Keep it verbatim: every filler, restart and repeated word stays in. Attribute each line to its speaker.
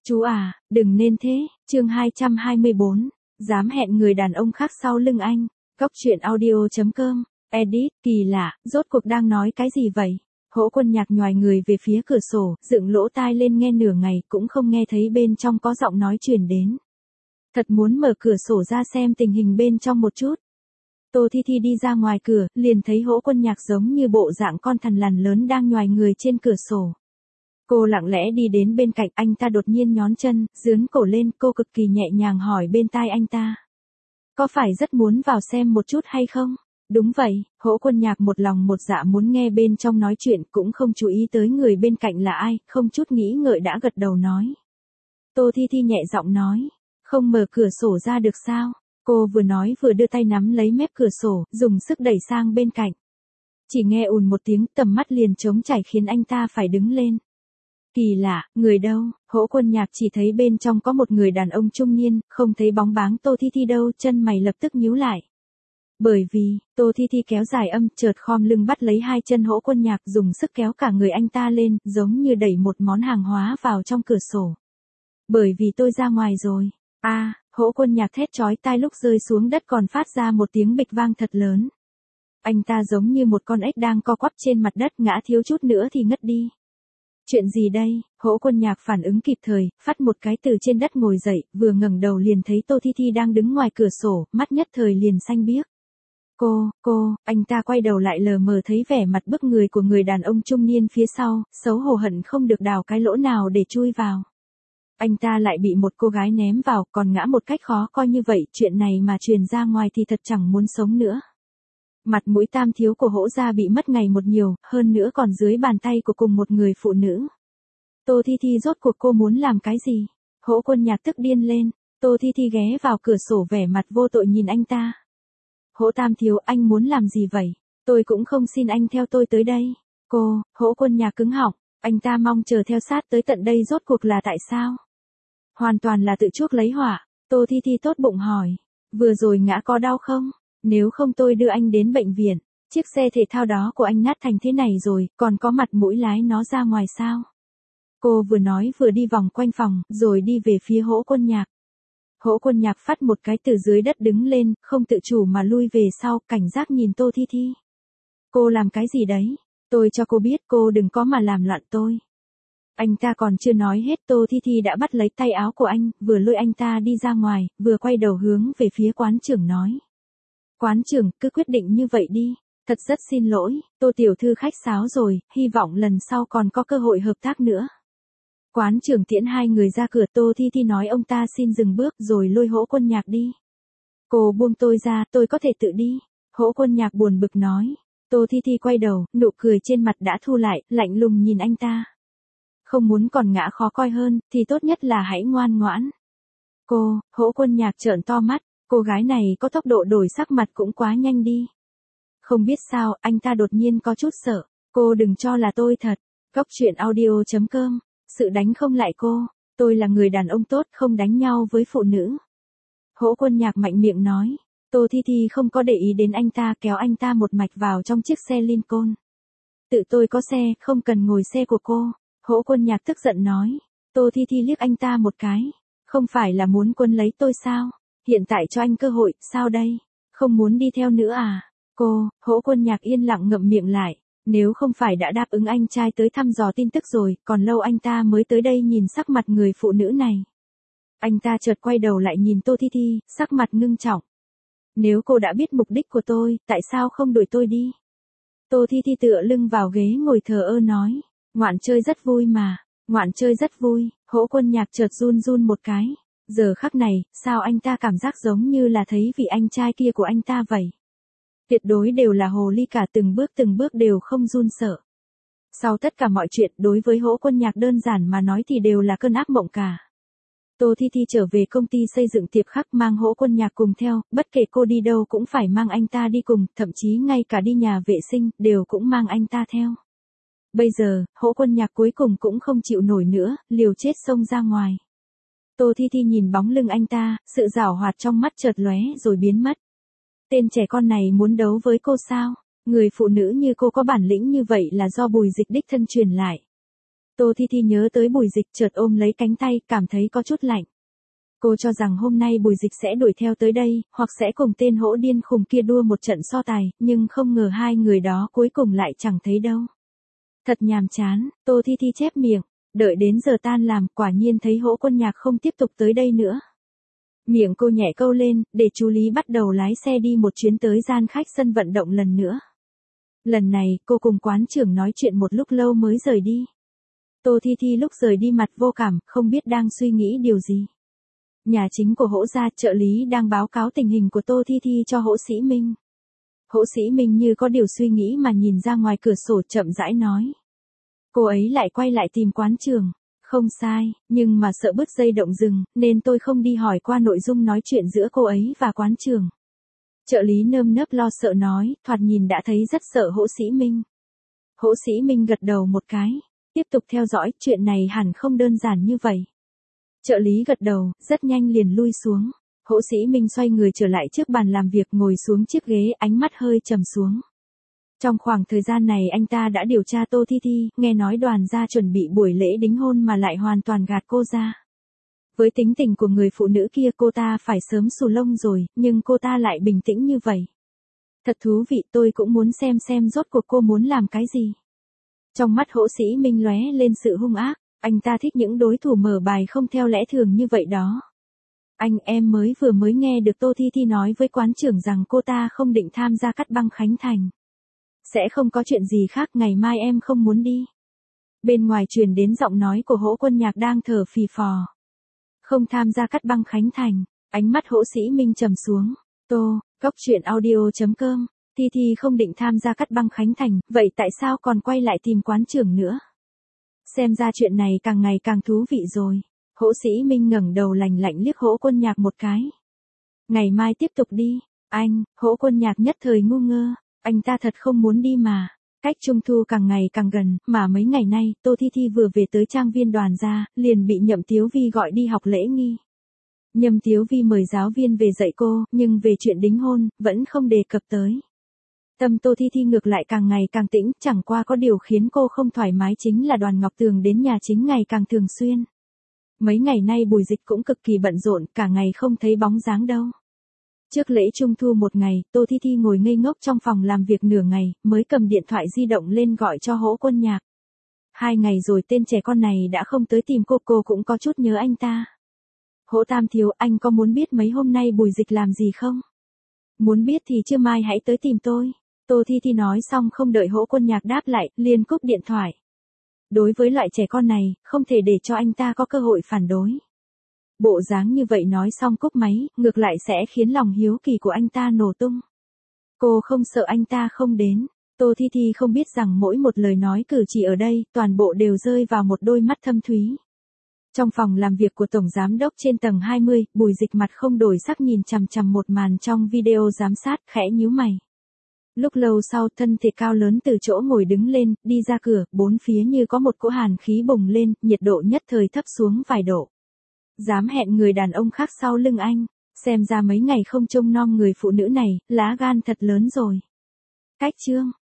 Speaker 1: Chú à, đừng nên thế, chương hai trăm hai mươi bốn, dám hẹn người đàn ông khác sau lưng anh. Góc truyện audio chấm com, edit, kỳ lạ, rốt cuộc đang nói cái gì vậy? Hỗ Quân Nhạc nhoài người về phía cửa sổ, dựng lỗ tai lên nghe nửa ngày cũng không nghe thấy bên trong có giọng nói truyền đến. Thật muốn mở cửa sổ ra xem tình hình bên trong một chút. Tô Thi Thi đi ra ngoài cửa, liền thấy Hỗ Quân Nhạc giống như bộ dạng con thằn lằn lớn đang nhoài người trên cửa sổ. Cô lặng lẽ đi đến bên cạnh anh ta, đột nhiên nhón chân, dướn cổ lên, cô cực kỳ nhẹ nhàng hỏi bên tai anh ta. Có phải rất muốn vào xem một chút hay không? Đúng vậy, Hỗ Quân Nhạc một lòng một dạ muốn nghe bên trong nói chuyện, cũng không chú ý tới người bên cạnh là ai, không chút nghĩ ngợi đã gật đầu nói. Tô Thi Thi nhẹ giọng nói, không mở cửa sổ ra được sao? Cô vừa nói vừa đưa tay nắm lấy mép cửa sổ, dùng sức đẩy sang bên cạnh. Chỉ nghe ùn một tiếng, tầm mắt liền trống trải khiến anh ta phải đứng lên. Kỳ lạ, người đâu? Hỗ Quân Nhạc chỉ thấy bên trong có một người đàn ông trung niên, không thấy bóng báng Tô Thi Thi đâu, chân mày lập tức nhíu lại. Bởi vì, Tô Thi Thi kéo dài âm, chợt khom lưng bắt lấy hai chân Hỗ Quân Nhạc, dùng sức kéo cả người anh ta lên, giống như đẩy một món hàng hóa vào trong cửa sổ. Bởi vì tôi ra ngoài rồi. A, à, Hỗ Quân Nhạc thét chói tai, lúc rơi xuống đất còn phát ra một tiếng bịch vang thật lớn. Anh ta giống như một con ếch đang co quắp trên mặt đất, ngã thiếu chút nữa thì ngất đi. Chuyện gì đây? Hỗ Quân Nhạc phản ứng kịp thời, phát một cái từ trên đất ngồi dậy, vừa ngẩng đầu liền thấy Tô Thi Thi đang đứng ngoài cửa sổ, mắt nhất thời liền xanh biếc. Cô, cô, anh ta quay đầu lại lờ mờ thấy vẻ mặt bức người của người đàn ông trung niên phía sau, xấu hổ hận không được đào cái lỗ nào để chui vào. Anh ta lại bị một cô gái ném vào, còn ngã một cách khó coi như vậy, chuyện này mà truyền ra ngoài thì thật chẳng muốn sống nữa. Mặt mũi tam thiếu của Hỗ gia bị mất ngày một nhiều, hơn nữa còn dưới bàn tay của cùng một người phụ nữ. Tô Thi Thi rốt cuộc cô muốn làm cái gì? Hỗ Quân Nhạc tức điên lên, Tô Thi Thi ghé vào cửa sổ vẻ mặt vô tội nhìn anh ta. Hỗ tam thiếu, anh muốn làm gì vậy? Tôi cũng không xin anh theo tôi tới đây. Cô, Hỗ Quân Nhạc cứng họng, anh ta mong chờ theo sát tới tận đây rốt cuộc là tại sao? Hoàn toàn là tự chuốc lấy họa. Tô Thi Thi tốt bụng hỏi, vừa rồi ngã có đau không? Nếu không tôi đưa anh đến bệnh viện. Chiếc xe thể thao đó của anh nát thành thế này rồi, còn có mặt mũi lái nó ra ngoài sao? Cô vừa nói vừa đi vòng quanh phòng, rồi đi về phía Hỗ Quân Nhạc. Hỗ Quân Nhạc phát một cái từ dưới đất đứng lên, không tự chủ mà lui về sau, cảnh giác nhìn Tô Thi Thi. Cô làm cái gì đấy? Tôi cho cô biết, cô đừng có mà làm loạn tôi. Anh ta còn chưa nói hết, Tô Thi Thi đã bắt lấy tay áo của anh, vừa lôi anh ta đi ra ngoài, vừa quay đầu hướng về phía quán trưởng nói. Quán trưởng, cứ quyết định như vậy đi. Thật rất xin lỗi, Tô tiểu thư khách sáo rồi, hy vọng lần sau còn có cơ hội hợp tác nữa. Quán trưởng tiễn hai người ra cửa, Tô Thi Thi nói ông ta xin dừng bước rồi lôi Hỗ Quân Nhạc đi. Cô buông tôi ra, tôi có thể tự đi. Hỗ Quân Nhạc buồn bực nói. Tô Thi Thi quay đầu, nụ cười trên mặt đã thu lại, lạnh lùng nhìn anh ta. Không muốn còn ngã khó coi hơn, thì tốt nhất là hãy ngoan ngoãn. Cô, Hỗ Quân Nhạc trợn to mắt. Cô gái này có tốc độ đổi sắc mặt cũng quá nhanh đi. Không biết sao, anh ta đột nhiên có chút sợ. Cô đừng cho là tôi thật. Góc truyện audio chấm com. Sự đánh không lại cô. Tôi là người đàn ông tốt, không đánh nhau với phụ nữ. Hỗ Quân Nhạc mạnh miệng nói. Tô Thi Thi không có để ý đến anh ta, kéo anh ta một mạch vào trong chiếc xe Lincoln. Tự tôi có xe, không cần ngồi xe của cô. Hỗ Quân Nhạc tức giận nói. Tô Thi Thi liếc anh ta một cái. Không phải là muốn quân lấy tôi sao? Hiện tại cho anh cơ hội, sao đây? Không muốn đi theo nữa à? Cô, Hỗ Quân Nhạc yên lặng ngậm miệng lại. Nếu không phải đã đáp ứng anh trai tới thăm dò tin tức rồi, còn lâu anh ta mới tới đây nhìn sắc mặt người phụ nữ này. Anh ta chợt quay đầu lại nhìn Tô Thi Thi, sắc mặt ngưng trọng. Nếu cô đã biết mục đích của tôi, tại sao không đuổi tôi đi? Tô Thi Thi tựa lưng vào ghế ngồi thờ ơ nói. Ngoạn chơi rất vui mà. Ngoạn chơi rất vui. Hỗ Quân Nhạc chợt run run một cái. Giờ khắc này, sao anh ta cảm giác giống như là thấy vị anh trai kia của anh ta vậy? Tuyệt đối đều là hồ ly cả, từng bước từng bước đều không run sợ. Sau tất cả mọi chuyện, đối với Hỗ Quân Nhạc đơn giản mà nói thì đều là cơn ác mộng cả. Tô Thi Thi trở về công ty xây dựng Tiệp Khắc, mang Hỗ Quân Nhạc cùng theo, bất kể cô đi đâu cũng phải mang anh ta đi cùng, thậm chí ngay cả đi nhà vệ sinh, đều cũng mang anh ta theo. Bây giờ, Hỗ Quân Nhạc cuối cùng cũng không chịu nổi nữa, liều chết xông ra ngoài. Tô Thi Thi nhìn bóng lưng anh ta, sự giảo hoạt trong mắt chợt lóe rồi biến mất. Tên trẻ con này muốn đấu với cô sao? Người phụ nữ như cô có bản lĩnh như vậy là do Bùi Dịch đích thân truyền lại. Tô Thi Thi nhớ tới Bùi Dịch chợt ôm lấy cánh tay, cảm thấy có chút lạnh. Cô cho rằng hôm nay Bùi Dịch sẽ đuổi theo tới đây, hoặc sẽ cùng tên hỗn điên khùng kia đua một trận so tài, nhưng không ngờ hai người đó cuối cùng lại chẳng thấy đâu. Thật nhàm chán, Tô Thi Thi chép miệng, đợi đến giờ tan làm, quả nhiên thấy Hỗ Quân Nhạc không tiếp tục tới đây nữa. Miệng cô nhẹ câu lên, để chú Lý bắt đầu lái xe đi một chuyến tới gian khách sân vận động lần nữa. Lần này, cô cùng quán trưởng nói chuyện một lúc lâu mới rời đi. Tô Thi Thi lúc rời đi mặt vô cảm, không biết đang suy nghĩ điều gì. Nhà chính của Hỗ gia, trợ lý đang báo cáo tình hình của Tô Thi Thi cho Hỗ Sĩ Minh. Hỗ Sĩ Minh như có điều suy nghĩ mà nhìn ra ngoài cửa sổ chậm rãi nói. Cô ấy lại quay lại tìm quán trưởng. Không sai, nhưng mà sợ bứt dây động rừng, nên tôi không đi hỏi qua nội dung nói chuyện giữa cô ấy và quán trưởng. Trợ lý nơm nớp lo sợ nói, thoạt nhìn đã thấy rất sợ Hỗ Sĩ Minh. Hỗ Sĩ Minh gật đầu một cái, tiếp tục theo dõi, chuyện này hẳn không đơn giản như vậy. Trợ lý gật đầu, rất nhanh liền lui xuống. Hỗ Sĩ Minh xoay người trở lại trước bàn làm việc, ngồi xuống chiếc ghế, ánh mắt hơi trầm xuống. Trong khoảng thời gian này anh ta đã điều tra Tô Thi Thi, nghe nói Đoàn gia chuẩn bị buổi lễ đính hôn mà lại hoàn toàn gạt cô ra. Với tính tình của người phụ nữ kia, cô ta phải sớm xù lông rồi, nhưng cô ta lại bình tĩnh như vậy. Thật thú vị, tôi cũng muốn xem xem rốt cuộc cô muốn làm cái gì. Trong mắt Hỗ Sĩ Minh lóe lên sự hung ác, anh ta thích những đối thủ mở bài không theo lẽ thường như vậy đó. Anh em mới vừa mới nghe được Tô Thi Thi nói với quán trưởng rằng cô ta không định tham gia cắt băng khánh thành. Sẽ không có chuyện gì khác, ngày mai em không muốn đi. Bên ngoài truyền đến giọng nói của Hỗ Quân Nhạc đang thở phì phò. Không tham gia cắt băng khánh thành, ánh mắt Hỗ Sĩ Minh trầm xuống. Tô, Cốc Truyện Audio chấm com, Thi Thi không định tham gia cắt băng khánh thành, vậy tại sao còn quay lại tìm quán trưởng nữa? Xem ra chuyện này càng ngày càng thú vị rồi. Hỗ Sĩ Minh ngẩng đầu lạnh lạnh liếc Hỗ Quân Nhạc một cái. Ngày mai tiếp tục đi. Anh, Hỗ Quân Nhạc nhất thời ngu ngơ. Anh ta thật không muốn đi mà. Cách Trung thu càng ngày càng gần, mà mấy ngày nay, Tô Thi Thi vừa về tới trang viên Đoàn gia, liền bị Nhậm Tiếu Vi gọi đi học lễ nghi. Nhậm Tiếu Vi mời giáo viên về dạy cô, nhưng về chuyện đính hôn, vẫn không đề cập tới. Tâm Tô Thi Thi ngược lại càng ngày càng tĩnh, chẳng qua có điều khiến cô không thoải mái chính là Đoàn Ngọc Tường đến nhà chính ngày càng thường xuyên. Mấy ngày nay Bùi Dịch cũng cực kỳ bận rộn, cả ngày không thấy bóng dáng đâu. Trước lễ Trung thu một ngày, Tô Thi Thi ngồi ngây ngốc trong phòng làm việc nửa ngày, mới cầm điện thoại di động lên gọi cho Hỗ Quân Nhạc. Hai ngày rồi tên trẻ con này đã không tới tìm cô, cô cũng có chút nhớ anh ta. Hỗ Tam thiếu, anh có muốn biết mấy hôm nay Bùi Dịch làm gì không? Muốn biết thì trưa mai hãy tới tìm tôi. Tô Thi Thi nói xong không đợi Hỗ Quân Nhạc đáp lại, liền cúp điện thoại. Đối với loại trẻ con này, không thể để cho anh ta có cơ hội phản đối. Bộ dáng như vậy nói xong cúp máy, ngược lại sẽ khiến lòng hiếu kỳ của anh ta nổ tung. Cô không sợ anh ta không đến. Tô Thi Thi không biết rằng mỗi một lời nói cử chỉ ở đây, toàn bộ đều rơi vào một đôi mắt thâm thúy. Trong phòng làm việc của Tổng Giám đốc trên tầng hai mươi, Bùi Dịch mặt không đổi sắc nhìn chằm chằm một màn trong video giám sát, khẽ nhíu mày. Lúc lâu sau, thân thể cao lớn từ chỗ ngồi đứng lên, đi ra cửa, bốn phía như có một cỗ hàn khí bùng lên, nhiệt độ nhất thời thấp xuống vài độ. Dám hẹn người đàn ông khác sau lưng anh, xem ra mấy ngày không trông nom người phụ nữ này, lá gan thật lớn rồi. Cách chương